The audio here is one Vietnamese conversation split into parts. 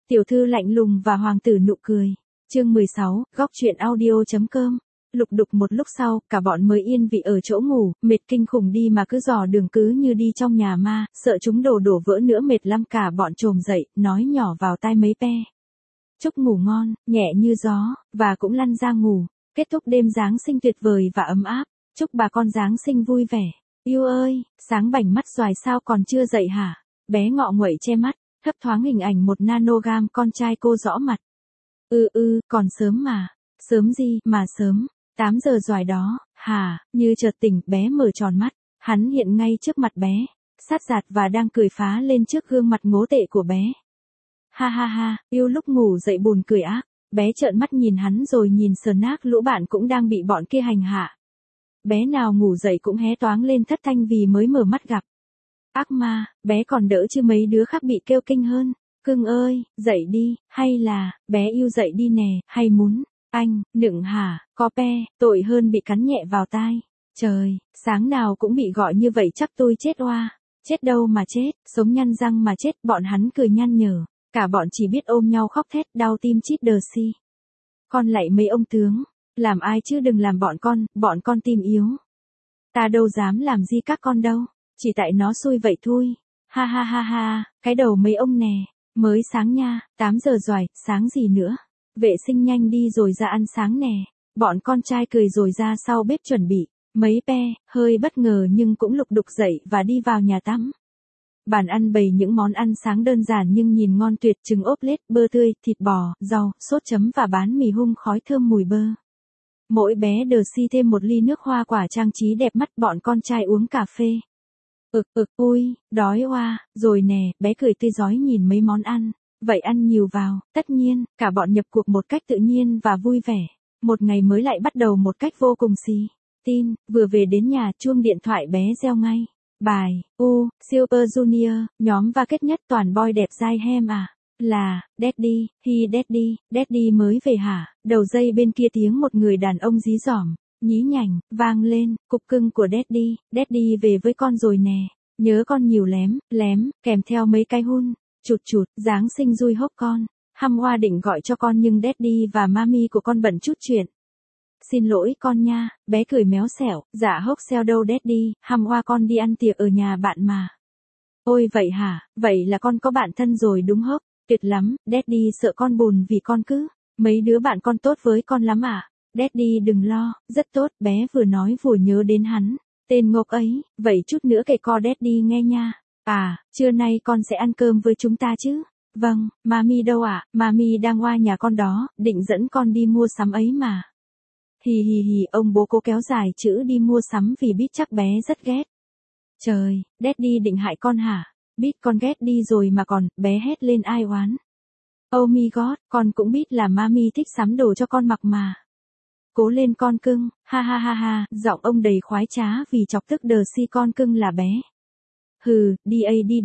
Tiểu thư lạnh lùng và hoàng tử nụ cười. Chương 16, góc truyện audio.com. Lục đục một lúc sau, cả bọn mới yên vị ở chỗ ngủ, mệt kinh khủng đi mà cứ dò đường cứ như đi trong nhà ma, sợ chúng đổ vỡ nữa mệt lắm cả bọn trồm dậy, nói nhỏ vào tai mấy pe. Chúc ngủ ngon, nhẹ như gió, và cũng lăn ra ngủ, kết thúc đêm Giáng sinh tuyệt vời và ấm áp, chúc bà con Giáng sinh vui vẻ. Yêu ơi, sáng bảnh mắt xoài sao còn chưa dậy hả? Bé ngọ nguậy che mắt, thấp thoáng hình ảnh một nanogram con trai cô rõ mặt. Còn sớm mà. Sớm gì mà sớm, 8 giờ rồi đó, hả, như chợt tỉnh, bé mở tròn mắt, hắn hiện ngay trước mặt bé, sát giạt và đang cười phá lên trước gương mặt ngố tệ của bé. Ha ha ha, yêu lúc ngủ dậy buồn cười ác, bé trợn mắt nhìn hắn rồi nhìn sờn nác lũ bạn cũng đang bị bọn kia hành hạ. Bé nào ngủ dậy cũng hé toáng lên thất thanh vì mới mở mắt gặp. Ác ma, bé còn đỡ chứ mấy đứa khác bị kêu kinh hơn. Cưng ơi, dậy đi, hay là, bé yêu dậy đi nè, hay muốn, anh, nựng hả, có pe, tội hơn bị cắn nhẹ vào tai. Trời, sáng nào cũng bị gọi như vậy chắc tôi chết oa. Chết đâu mà chết, sống nhăn răng mà chết, bọn hắn cười nhăn nhở. Cả bọn chỉ biết ôm nhau khóc thét, đau tim chít đờ si. Con lạy mấy ông tướng, làm ai chứ đừng làm bọn con tim yếu. Ta đâu dám làm gì các con đâu, chỉ tại nó xui vậy thôi. Ha ha ha ha, cái đầu mấy ông nè. Mới sáng nha, 8 giờ rồi, sáng gì nữa. Vệ sinh nhanh đi rồi ra ăn sáng nè. Bọn con trai cười rồi ra sau bếp chuẩn bị. Mấy pe, hơi bất ngờ nhưng cũng lục đục dậy và đi vào nhà tắm. Bàn ăn bày những món ăn sáng đơn giản nhưng nhìn ngon tuyệt, trứng ốp lết, bơ tươi, thịt bò, rau, sốt chấm và bán mì hung khói thơm mùi bơ. Mỗi bé đờ si thêm một ly nước hoa quả trang trí đẹp mắt, bọn con trai uống cà phê. Ui, đói oa, rồi nè, bé cười tươi rói nhìn mấy món ăn. Vậy ăn nhiều vào, tất nhiên, cả bọn nhập cuộc một cách tự nhiên và vui vẻ. Một ngày mới lại bắt đầu một cách vô cùng xì. Tin, vừa về đến nhà, chuông điện thoại bé reo ngay. Bài, Super Junior, nhóm và kết nhất toàn boy đẹp dai hem à. Là, Daddy mới về hả? Đầu dây bên kia tiếng một người đàn ông dí dỏm, nhí nhảnh, vang lên, cục cưng của Daddy về với con rồi nè. Nhớ con nhiều lém, kèm theo mấy cái hun, chụt, Giáng sinh vui hốc con. Hăm Hoa định gọi cho con nhưng Daddy và Mami của con bận chút chuyện. Xin lỗi con nha, bé cười méo xẻo, dạ hốc xeo đâu Daddy, Hăm Hoa con đi ăn tiệc ở nhà bạn mà. Ôi vậy hả, vậy là con có bạn thân rồi đúng hốc, tuyệt lắm, Daddy sợ con buồn vì con cứ, mấy đứa bạn con tốt với con lắm à. Daddy đừng lo, rất tốt, bé vừa nói vừa nhớ đến hắn. Tên ngốc ấy, vậy chút nữa kể co Daddy nghe nha. À, trưa nay con sẽ ăn cơm với chúng ta chứ? Vâng, Mami đâu ạ? Mami đang qua nhà con đó, định dẫn con đi mua sắm ấy mà. Hì, ông bố cố kéo dài chữ đi mua sắm vì biết chắc bé rất ghét. Trời, Daddy định hại con hả? Biết con ghét đi rồi mà còn, bé hét lên ai oán. Oh my god, con cũng biết là Mami thích sắm đồ cho con mặc mà. Cố lên con cưng, ha ha ha ha, giọng ông đầy khoái trá vì chọc tức đờ si con cưng là bé. Hừ, đi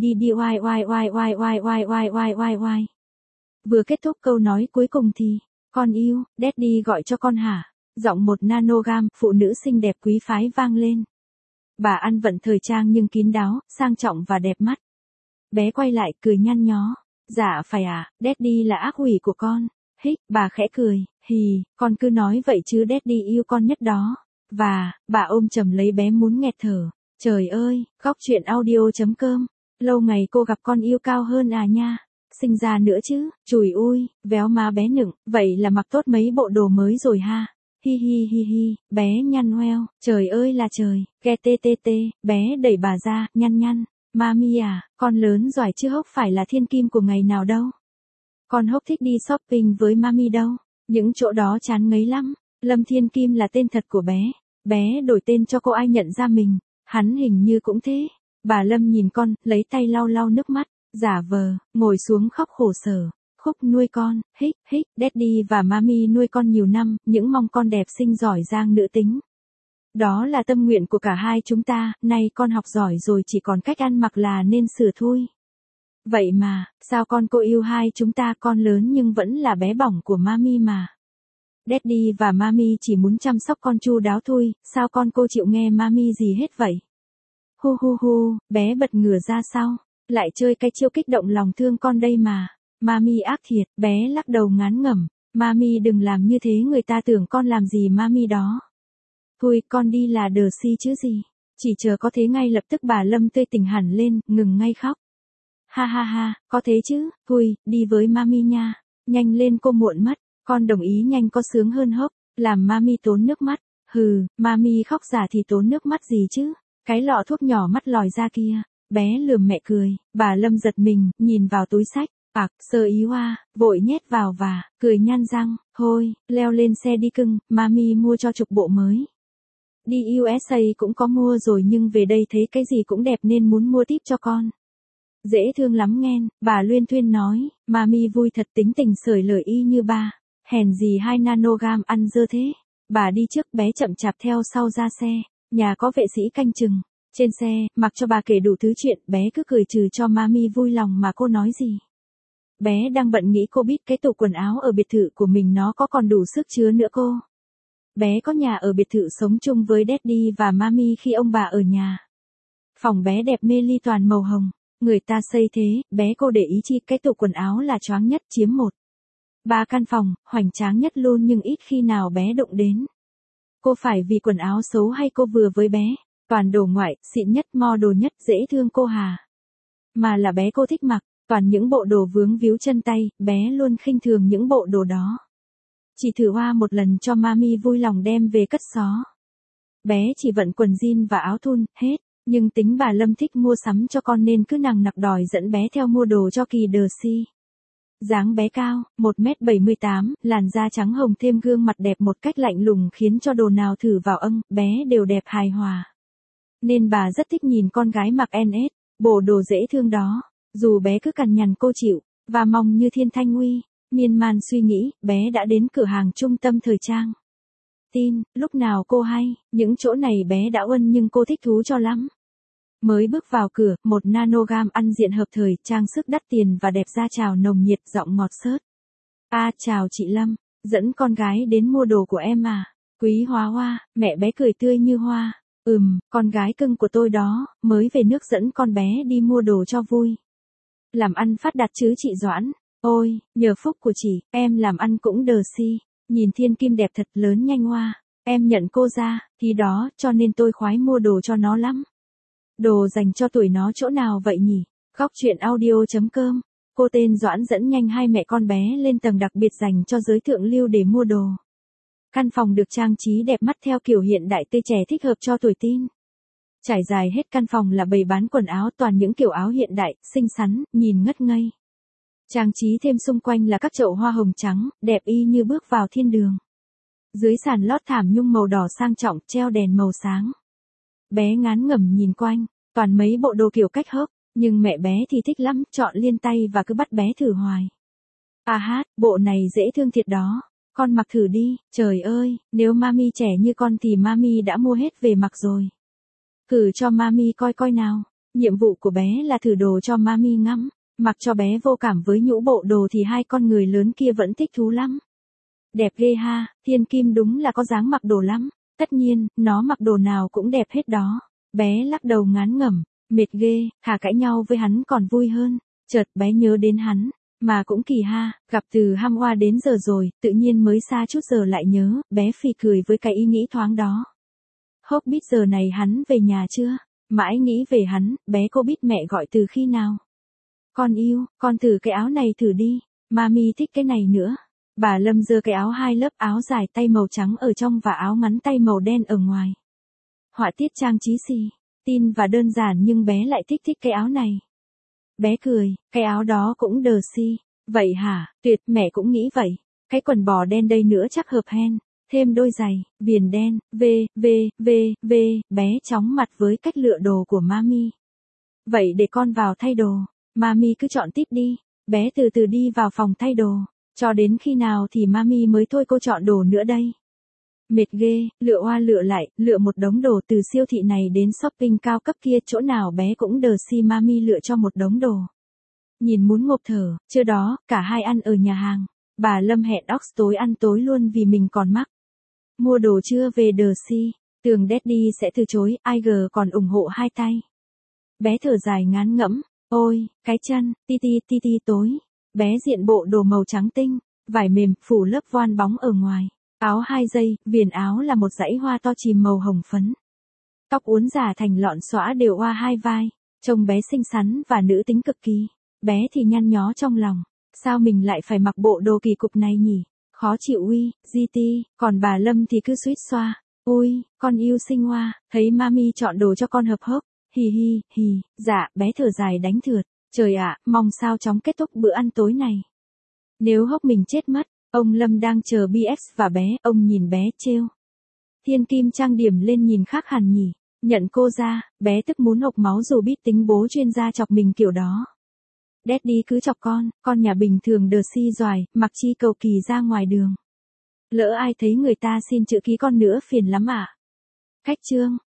oai. Vừa kết thúc câu nói cuối cùng thì, con yêu, Daddy gọi cho con hả? Giọng một nanogram, phụ nữ xinh đẹp quý phái vang lên. Bà ăn vận thời trang nhưng kín đáo, sang trọng và đẹp mắt. Bé quay lại cười nhăn nhó. Dạ phải à, Daddy là ác quỷ của con. Hích, bà khẽ cười, hì, con cứ nói vậy chứ Daddy yêu con nhất đó. Và, bà ôm chầm lấy bé muốn nghẹt thở. Trời ơi, góc truyện audio.com. Lâu ngày cô gặp con yêu cao hơn à nha. Sinh ra nữa chứ, chùi ui, véo má bé nựng, vậy là mặc tốt mấy bộ đồ mới rồi ha. Hi, bé nhăn ngoeo, trời ơi là trời, ghe tê, bé đẩy bà ra, nhăn. Mami à, con lớn giỏi chứ hốc phải là thiên kim của ngày nào đâu. Con hốc thích đi shopping với Mami đâu, những chỗ đó chán ngấy lắm. Lâm Thiên Kim là tên thật của bé đổi tên cho cô ai nhận ra mình, hắn hình như cũng thế. Bà Lâm nhìn con, lấy tay lau nước mắt, giả vờ, ngồi xuống khóc khổ sở. Khúc nuôi con, hích, Daddy và Mami nuôi con nhiều năm, những mong con đẹp xinh giỏi giang nữ tính. Đó là tâm nguyện của cả hai chúng ta, nay con học giỏi rồi chỉ còn cách ăn mặc là nên sửa thôi. Vậy mà, sao cô yêu hai chúng ta, con lớn nhưng vẫn là bé bỏng của Mami mà. Daddy và Mami chỉ muốn chăm sóc con chu đáo thôi, sao cô chịu nghe Mami gì hết vậy? Hu, bé bật ngửa ra sau, lại chơi cái chiêu kích động lòng thương con đây mà. Mami ác thiệt, bé lắc đầu ngán ngẩm. Mami đừng làm như thế, người ta tưởng con làm gì mami đó. Thôi con đi là đờ si chứ gì. Chỉ chờ có thế ngay lập tức bà Lâm tươi tỉnh hẳn lên, ngừng ngay khóc. Ha ha ha, có thế chứ, thôi, đi với mami nha. Nhanh lên cô muộn mất, con đồng ý nhanh có sướng hơn hốc, làm mami tốn nước mắt. Hừ, mami khóc giả thì tốn nước mắt gì chứ, cái lọ thuốc nhỏ mắt lòi ra kia. Bé lườm mẹ cười, bà Lâm giật mình, nhìn vào túi sách, sơ ý hoa, vội nhét vào và, cười nhăn răng, thôi, leo lên xe đi cưng, mami mua cho chục bộ mới. Đi USA cũng có mua rồi nhưng về đây thấy cái gì cũng đẹp nên muốn mua tiếp cho con. Dễ thương lắm nghen, bà luyên thuyên nói, mami vui thật, tính tình sởi lời y như ba, hèn gì 2 nanogam ăn dơ thế. Bà đi trước, bé chậm chạp theo sau ra xe, nhà có vệ sĩ canh chừng. Trên xe, mặc cho bà kể đủ thứ chuyện, bé cứ cười trừ cho mami vui lòng mà cô nói gì. Bé đang bận nghĩ cô biết cái tủ quần áo ở biệt thự của mình nó có còn đủ sức chứa nữa cô. Bé có nhà ở biệt thự sống chung với Daddy và Mami khi ông bà ở nhà. Phòng bé đẹp mê ly toàn màu hồng, người ta xây thế, bé cô để ý chi cái tủ quần áo là choáng nhất, chiếm 3 căn phòng, hoành tráng nhất luôn nhưng ít khi nào bé đụng đến. Cô phải vì quần áo xấu hay cô vừa với bé, toàn đồ ngoại, xịn nhất, model nhất, dễ thương cô hà. Mà là bé cô thích mặc, toàn những bộ đồ vướng víu chân tay, bé luôn khinh thường những bộ đồ đó. Chỉ thử hoa một lần cho mami vui lòng đem về cất xó. Bé chỉ vận quần jean và áo thun, hết. Nhưng tính bà Lâm thích mua sắm cho con nên cứ nằng nặc đòi dẫn bé theo mua đồ cho kỳ đờ si. Dáng bé cao, 1m78, làn da trắng hồng thêm gương mặt đẹp một cách lạnh lùng khiến cho đồ nào thử vào bé đều đẹp hài hòa. Nên bà rất thích nhìn con gái mặc NS, bộ đồ dễ thương đó. Dù bé cứ cằn nhằn cô chịu, và mong như thiên thanh uy. Miên man suy nghĩ, bé đã đến cửa hàng trung tâm thời trang. Tin, lúc nào cô hay, những chỗ này bé đã uân nhưng cô thích thú cho lắm. Mới bước vào cửa, 1 nanogam ăn diện hợp thời, trang sức đắt tiền và đẹp da chào nồng nhiệt, giọng ngọt xớt. Chào chị Lâm, dẫn con gái đến mua đồ của em à. Quý Hóa Hoa, mẹ bé cười tươi như hoa. Con gái cưng của tôi đó, mới về nước dẫn con bé đi mua đồ cho vui. Làm ăn phát đạt chứ chị Doãn. Ôi, nhờ phúc của chị, em làm ăn cũng đờ si. Nhìn thiên kim đẹp thật lớn nhanh hoa. Em nhận cô ra, thì đó, cho nên tôi khoái mua đồ cho nó lắm. Đồ dành cho tuổi nó chỗ nào vậy nhỉ? Góc chuyện audio.com. Cô tên Doãn dẫn nhanh hai mẹ con bé lên tầng đặc biệt dành cho giới thượng lưu để mua đồ. Căn phòng được trang trí đẹp mắt theo kiểu hiện đại tươi trẻ thích hợp cho tuổi teen. Trải dài hết căn phòng là bày bán quần áo, toàn những kiểu áo hiện đại, xinh xắn, nhìn ngất ngây. Trang trí thêm xung quanh là các chậu hoa hồng trắng, đẹp y như bước vào thiên đường. Dưới sàn lót thảm nhung màu đỏ sang trọng, treo đèn màu sáng. Bé ngán ngẩm nhìn quanh, toàn mấy bộ đồ kiểu cách hớp, nhưng mẹ bé thì thích lắm, chọn liên tay và cứ bắt bé thử hoài. Bộ này dễ thương thiệt đó, con mặc thử đi, trời ơi, nếu mami trẻ như con thì mami đã mua hết về mặc rồi. Thử cho mami coi coi nào, nhiệm vụ của bé là thử đồ cho mami ngắm, mặc cho bé vô cảm với nhũ bộ đồ thì hai con người lớn kia vẫn thích thú lắm. Đẹp ghê ha, thiên kim đúng là có dáng mặc đồ lắm. Tất nhiên, nó mặc đồ nào cũng đẹp hết đó. Bé lắc đầu ngán ngẩm, mệt ghê, thà cãi nhau với hắn còn vui hơn. Chợt bé nhớ đến hắn, mà cũng kỳ ha, gặp từ ham hoa đến giờ rồi, tự nhiên mới xa chút giờ lại nhớ, bé phì cười với cái ý nghĩ thoáng đó. Hốc biết giờ này hắn về nhà chưa? Mãi nghĩ về hắn, bé cô biết mẹ gọi từ khi nào? Con yêu, con thử cái áo này thử đi, mami thích cái này nữa. Bà Lâm giơ cái áo 2 lớp, áo dài tay màu trắng ở trong và áo ngắn tay màu đen ở ngoài. Họa tiết trang trí xì, tin và đơn giản nhưng bé lại thích cái áo này. Bé cười, cái áo đó cũng đờ si. Vậy hả, tuyệt, mẹ cũng nghĩ vậy. Cái quần bò đen đây nữa chắc hợp hen. Thêm đôi giày, viền đen, bé chóng mặt với cách lựa đồ của mami. Vậy để con vào thay đồ, mami cứ chọn tiếp đi. Bé từ từ đi vào phòng thay đồ. Cho đến khi nào thì mami mới thôi cô chọn đồ nữa đây. Mệt ghê, lựa hoa lựa lại, lựa một đống đồ từ siêu thị này đến shopping cao cấp kia, chỗ nào bé cũng đờ si mami lựa cho một đống đồ. Nhìn muốn ngộp thở, trưa đó, cả hai ăn ở nhà hàng. Bà Lâm hẹn Ox tối ăn tối luôn vì mình còn mắc. Mua đồ chưa về đờ si, tưởng Daddy sẽ từ chối, ai ngờ còn ủng hộ hai tay. Bé thở dài ngán ngẫm, ôi, cái chân, ti tối. Bé diện bộ đồ màu trắng tinh, vải mềm, phủ lớp voan bóng ở ngoài. Áo 2 dây, viền áo là một dãy hoa to chìm màu hồng phấn. Tóc uốn giả thành lọn xõa đều oa hai vai. Trông bé xinh xắn và nữ tính cực kỳ. Bé thì nhăn nhó trong lòng. Sao mình lại phải mặc bộ đồ kỳ cục này nhỉ? Khó chịu uy, GT, còn bà Lâm thì cứ suýt xoa. Ôi, con yêu xinh hoa, thấy mami chọn đồ cho con hợp hốc. Hì hì, hì, dạ, bé thở dài đánh thượt. Trời ạ, mong sao chóng kết thúc bữa ăn tối này. Nếu hốc mình chết mất, ông Lâm đang chờ BX và bé, ông nhìn bé trêu. Thiên Kim trang điểm lên nhìn khác hẳn nhỉ. Nhận cô ra, bé tức muốn hộc máu dù biết tính bố chuyên gia chọc mình kiểu đó. Daddy cứ chọc con nhà bình thường đờ si doài, mặc chi cầu kỳ ra ngoài đường. Lỡ ai thấy người ta xin chữ ký con nữa phiền lắm ạ. Cách chương